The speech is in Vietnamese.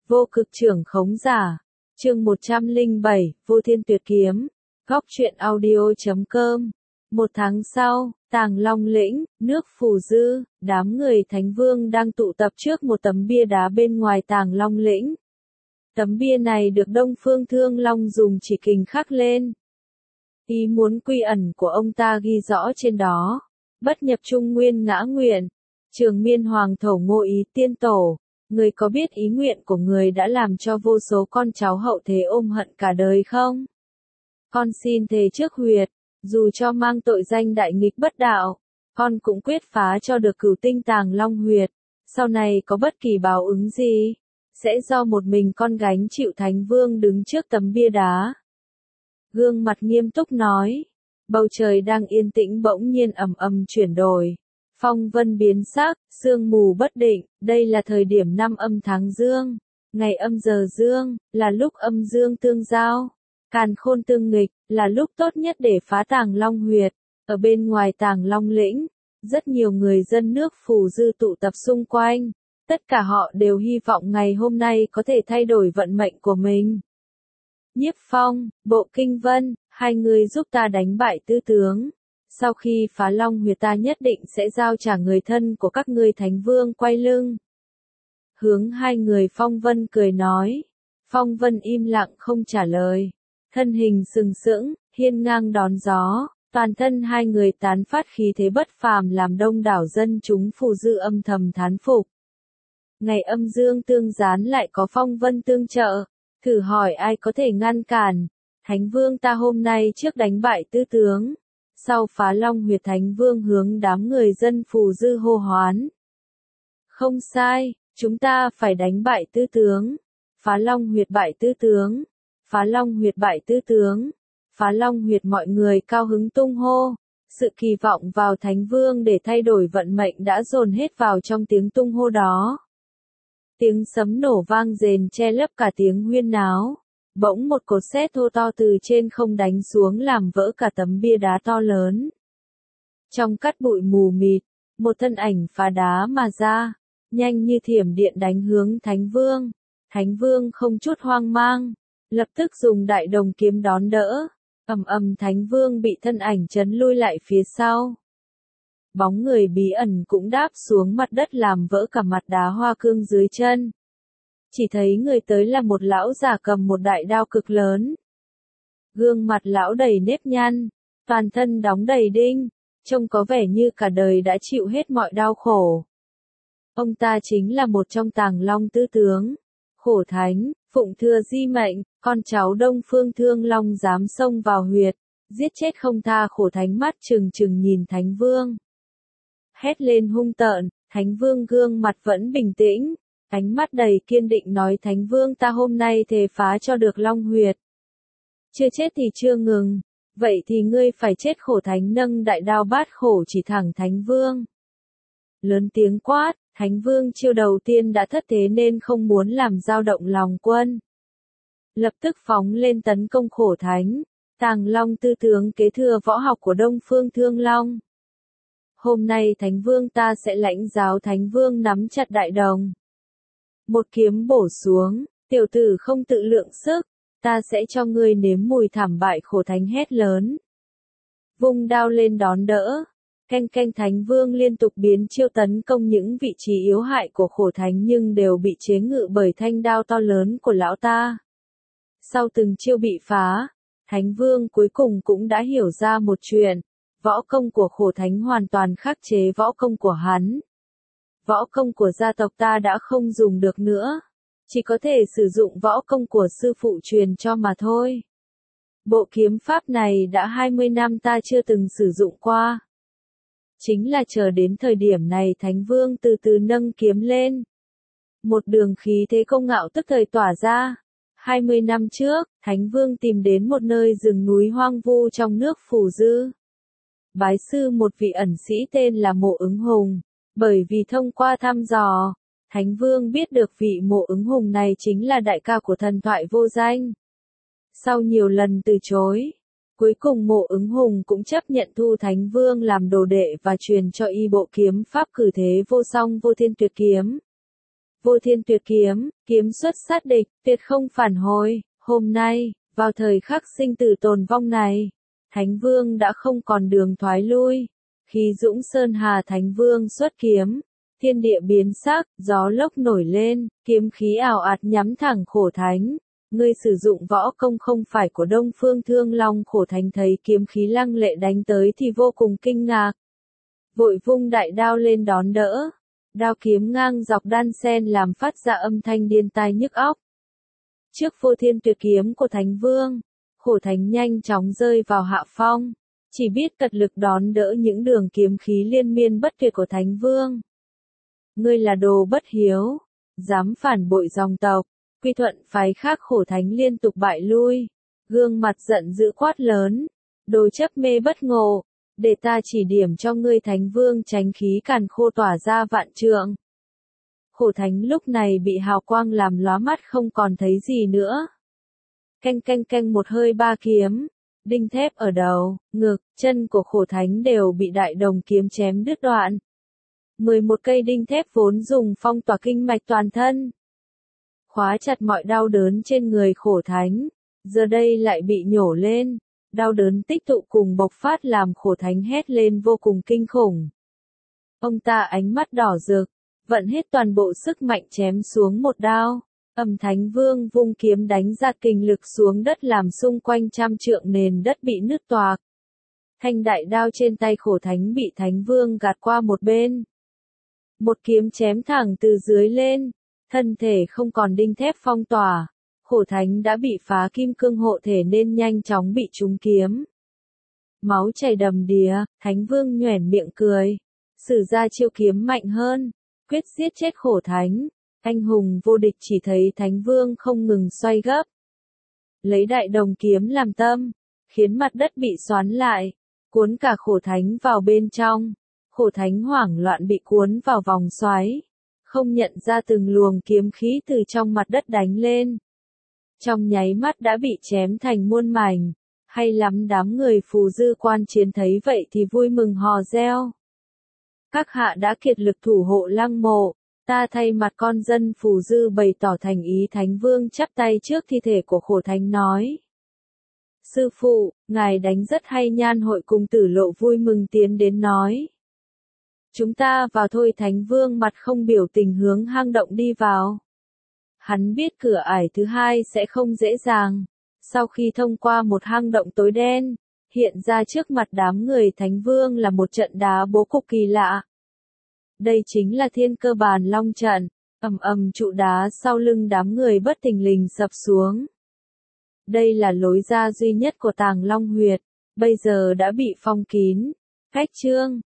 Vô cực trưởng khống giả. Chương 107, Vô Thiên Tuyệt Kiếm. Góc truyện audio.com. Một tháng sau, Tàng Long Lĩnh, nước Phù Dư, đám người Thánh Vương đang tụ tập trước một tấm bia đá bên ngoài Tàng Long Lĩnh. Tấm bia này được Đông Phương Thương Long dùng chỉ kình khắc lên. Ý muốn quy ẩn của ông ta ghi rõ trên đó. Bất nhập trung nguyên ngã nguyện. Trường miên hoàng thổ ngô ý tiên tổ. Người có biết ý nguyện của người đã làm cho vô số con cháu hậu thế ôm hận cả đời không? Con xin thề trước huyệt, dù cho mang tội danh đại nghịch bất đạo, con cũng quyết phá cho được cửu tinh Tàng Long huyệt. Sau này có bất kỳ báo ứng gì, sẽ do một mình con gánh chịu. Thánh Vương đứng trước tấm bia đá. Gương mặt nghiêm túc nói. Bầu trời đang yên tĩnh bỗng nhiên ầm ầm chuyển đổi. Phong vân biến sắc, sương mù bất định, đây là thời điểm năm âm tháng dương, ngày âm giờ dương, là lúc âm dương tương giao, càn khôn tương nghịch, là lúc tốt nhất để phá Tàng Long huyệt. Ở bên ngoài Tàng Long lĩnh, rất nhiều người dân nước Phù Dư tụ tập xung quanh, tất cả họ đều hy vọng ngày hôm nay có thể thay đổi vận mệnh của mình. Nhiếp Phong, Bộ Kinh Vân, hai người giúp ta đánh bại Tư Tướng. Sau khi phá Long huyệt ta nhất định sẽ giao trả người thân của các ngươi. Thánh Vương quay lưng. Hướng hai người Phong Vân cười nói. Phong Vân im lặng không trả lời. Thân hình sừng sững, hiên ngang đón gió. Toàn thân hai người tán phát khí thế bất phàm làm đông đảo dân chúng Phù Dư âm thầm thán phục. Ngày âm dương tương gián lại có Phong Vân tương trợ. Thử hỏi ai có thể ngăn cản. Thánh Vương ta hôm nay trước đánh bại Tư Tướng. Sau phá Long huyệt Thánh Vương hướng đám người dân Phù Dư hô hoán. Không sai, chúng ta phải đánh bại Tư Tướng. Phá Long huyệt bại Tư Tướng. Phá Long huyệt bại Tư Tướng. Phá Long huyệt mọi người cao hứng tung hô. Sự kỳ vọng vào Thánh Vương để thay đổi vận mệnh đã dồn hết vào trong tiếng tung hô đó. Tiếng sấm nổ vang rền che lấp cả tiếng huyên náo. Bỗng một cột sét thô to từ trên không đánh xuống làm vỡ cả tấm bia đá to lớn. Trong cát bụi mù mịt, một thân ảnh phá đá mà ra, nhanh như thiểm điện đánh hướng Thánh Vương. Thánh Vương không chút hoang mang, lập tức dùng đại đồng kiếm đón đỡ. Ầm ầm Thánh Vương bị thân ảnh chấn lui lại phía sau. Bóng người bí ẩn cũng đáp xuống mặt đất làm vỡ cả mặt đá hoa cương dưới chân. Chỉ thấy người tới là một lão già cầm một đại đao cực lớn. Gương mặt lão đầy nếp nhăn, toàn thân đóng đầy đinh, trông có vẻ như cả đời đã chịu hết mọi đau khổ. Ông ta chính là một trong Tàng Long Tư Tướng, Khổ Thánh, phụng thừa di mệnh, con cháu Đông Phương Thương Long dám xông vào huyệt, giết chết không tha. Khổ Thánh mắt trừng trừng nhìn Thánh Vương. Hét lên hung tợn, Thánh Vương gương mặt vẫn bình tĩnh. Ánh mắt đầy kiên định nói Thánh Vương ta hôm nay thề phá cho được Long huyệt. Chưa chết thì chưa ngừng, vậy thì ngươi phải chết. Khổ Thánh nâng đại đao bát khổ chỉ thẳng Thánh Vương. Lớn tiếng quát, Thánh Vương chiêu đầu tiên đã thất thế nên không muốn làm dao động lòng quân. Lập tức phóng lên tấn công Khổ Thánh. Tàng Long Tư Tướng kế thừa võ học của Đông Phương Thương Long. Hôm nay Thánh Vương ta sẽ lãnh giáo. Thánh Vương nắm chặt đại đồng. Một kiếm bổ xuống, tiểu tử không tự lượng sức, ta sẽ cho ngươi nếm mùi thảm bại. Khổ Thánh hét lớn. Vung đao lên đón đỡ. Canh canh Thánh Vương liên tục biến chiêu tấn công những vị trí yếu hại của Khổ Thánh nhưng đều bị chế ngự bởi thanh đao to lớn của lão ta. Sau từng chiêu bị phá, Thánh Vương cuối cùng cũng đã hiểu ra một chuyện. Võ công của Khổ Thánh hoàn toàn khắc chế võ công của hắn. Võ công của gia tộc ta đã không dùng được nữa. Chỉ có thể sử dụng võ công của sư phụ truyền cho mà thôi. Bộ kiếm pháp này đã 20 năm ta chưa từng sử dụng qua. Chính là chờ đến thời điểm này Thánh Vương từ từ nâng kiếm lên. Một đường khí thế công ngạo tức thời tỏa ra. 20 năm trước, Thánh Vương tìm đến một nơi rừng núi hoang vu trong nước Phù Dư. Bái sư một vị ẩn sĩ tên là Mộ Ứng Hùng. Bởi vì thông qua thăm dò, Thánh Vương biết được vị Mộ Ứng Hùng này chính là đại ca của thần thoại vô danh. Sau nhiều lần từ chối, cuối cùng Mộ Ứng Hùng cũng chấp nhận thu Thánh Vương làm đồ đệ và truyền cho y bộ kiếm pháp cử thế vô song Vô Thiên Tuyệt Kiếm. Vô Thiên Tuyệt Kiếm, kiếm xuất sát địch, tuyệt không phản hồi. Hôm nay, vào thời khắc sinh tử tồn vong này, Thánh Vương đã không còn đường thoái lui. Khi Dũng Sơn Hà Thánh Vương xuất kiếm, thiên địa biến sắc, gió lốc nổi lên, kiếm khí ào ạt nhắm thẳng Khổ Thánh. Ngươi sử dụng võ công không phải của Đông Phương Thương Long. Khổ Thánh thấy kiếm khí lăng lệ đánh tới thì vô cùng kinh ngạc. Vội vung đại đao lên đón đỡ. Đao kiếm ngang dọc đan xen làm phát ra âm thanh điên tai nhức óc. Trước Vô Thiên Tuyệt Kiếm của Thánh Vương, Khổ Thánh nhanh chóng rơi vào hạ phong, chỉ biết cật lực đón đỡ những đường kiếm khí liên miên bất tuyệt của Thánh Vương. Ngươi là đồ bất hiếu, dám phản bội dòng tộc. Quy Thuận phái khác. Khổ Thánh liên tục bại lui, gương mặt giận dữ quát lớn, đồ chấp mê bất ngộ, để ta chỉ điểm cho ngươi. Thánh Vương tránh khí càn khô tỏa ra vạn trượng. Khổ Thánh lúc này bị hào quang làm lóa mắt không còn thấy gì nữa. Canh canh canh một hơi ba kiếm, đinh thép ở đầu, ngực, chân của Khổ Thánh đều bị đại đồng kiếm chém đứt đoạn. 11 cây đinh thép vốn dùng phong tỏa kinh mạch toàn thân, khóa chặt mọi đau đớn trên người Khổ Thánh, giờ đây lại bị nhổ lên, đau đớn tích tụ cùng bộc phát làm Khổ Thánh hét lên vô cùng kinh khủng. Ông ta ánh mắt đỏ rực, vận hết toàn bộ sức mạnh chém xuống một đao. Thánh Vương vung kiếm đánh ra kình lực xuống đất làm xung quanh trăm trượng nền đất bị nứt toạc. Thanh đại đao trên tay Khổ Thánh bị Thánh Vương gạt qua một bên. Một kiếm chém thẳng từ dưới lên, thân thể không còn đinh thép phong tỏa. Khổ Thánh đã bị phá kim cương hộ thể nên nhanh chóng bị trúng kiếm. Máu chảy đầm đìa, Thánh Vương nhoẻn miệng cười, sử ra chiêu kiếm mạnh hơn, quyết giết chết Khổ Thánh. Anh hùng vô địch chỉ thấy Thánh Vương không ngừng xoay gấp, lấy đại đồng kiếm làm tâm, khiến mặt đất bị xoắn lại, cuốn cả Khổ Thánh vào bên trong. Khổ Thánh hoảng loạn bị cuốn vào vòng xoáy, không nhận ra từng luồng kiếm khí từ trong mặt đất đánh lên. Trong nháy mắt đã bị chém thành muôn mảnh. Hay lắm. Đám người Phù Dư quan chiến thấy vậy thì vui mừng hò reo. Các hạ đã kiệt lực thủ hộ lăng mộ, ta thay mặt con dân Phù Dư bày tỏ thành ý. Thánh Vương chắp tay trước thi thể của Khổ Thánh nói: Sư phụ, ngài đánh rất hay. Nhan Hội cùng Tử Lộ vui mừng tiến đến nói: Chúng ta vào thôi. Thánh Vương mặt không biểu tình hướng hang động đi vào. Hắn biết cửa ải thứ hai sẽ không dễ dàng. Sau khi thông qua một hang động tối đen, hiện ra trước mặt đám người Thánh Vương là một trận đá bố cục kỳ lạ. Đây chính là Thiên Cơ Bàn Long trận. Trụ đá sau lưng đám người bất thình lình sập xuống. Đây là lối ra duy nhất của Tàng Long Huyệt, bây giờ đã bị phong kín. Cách chương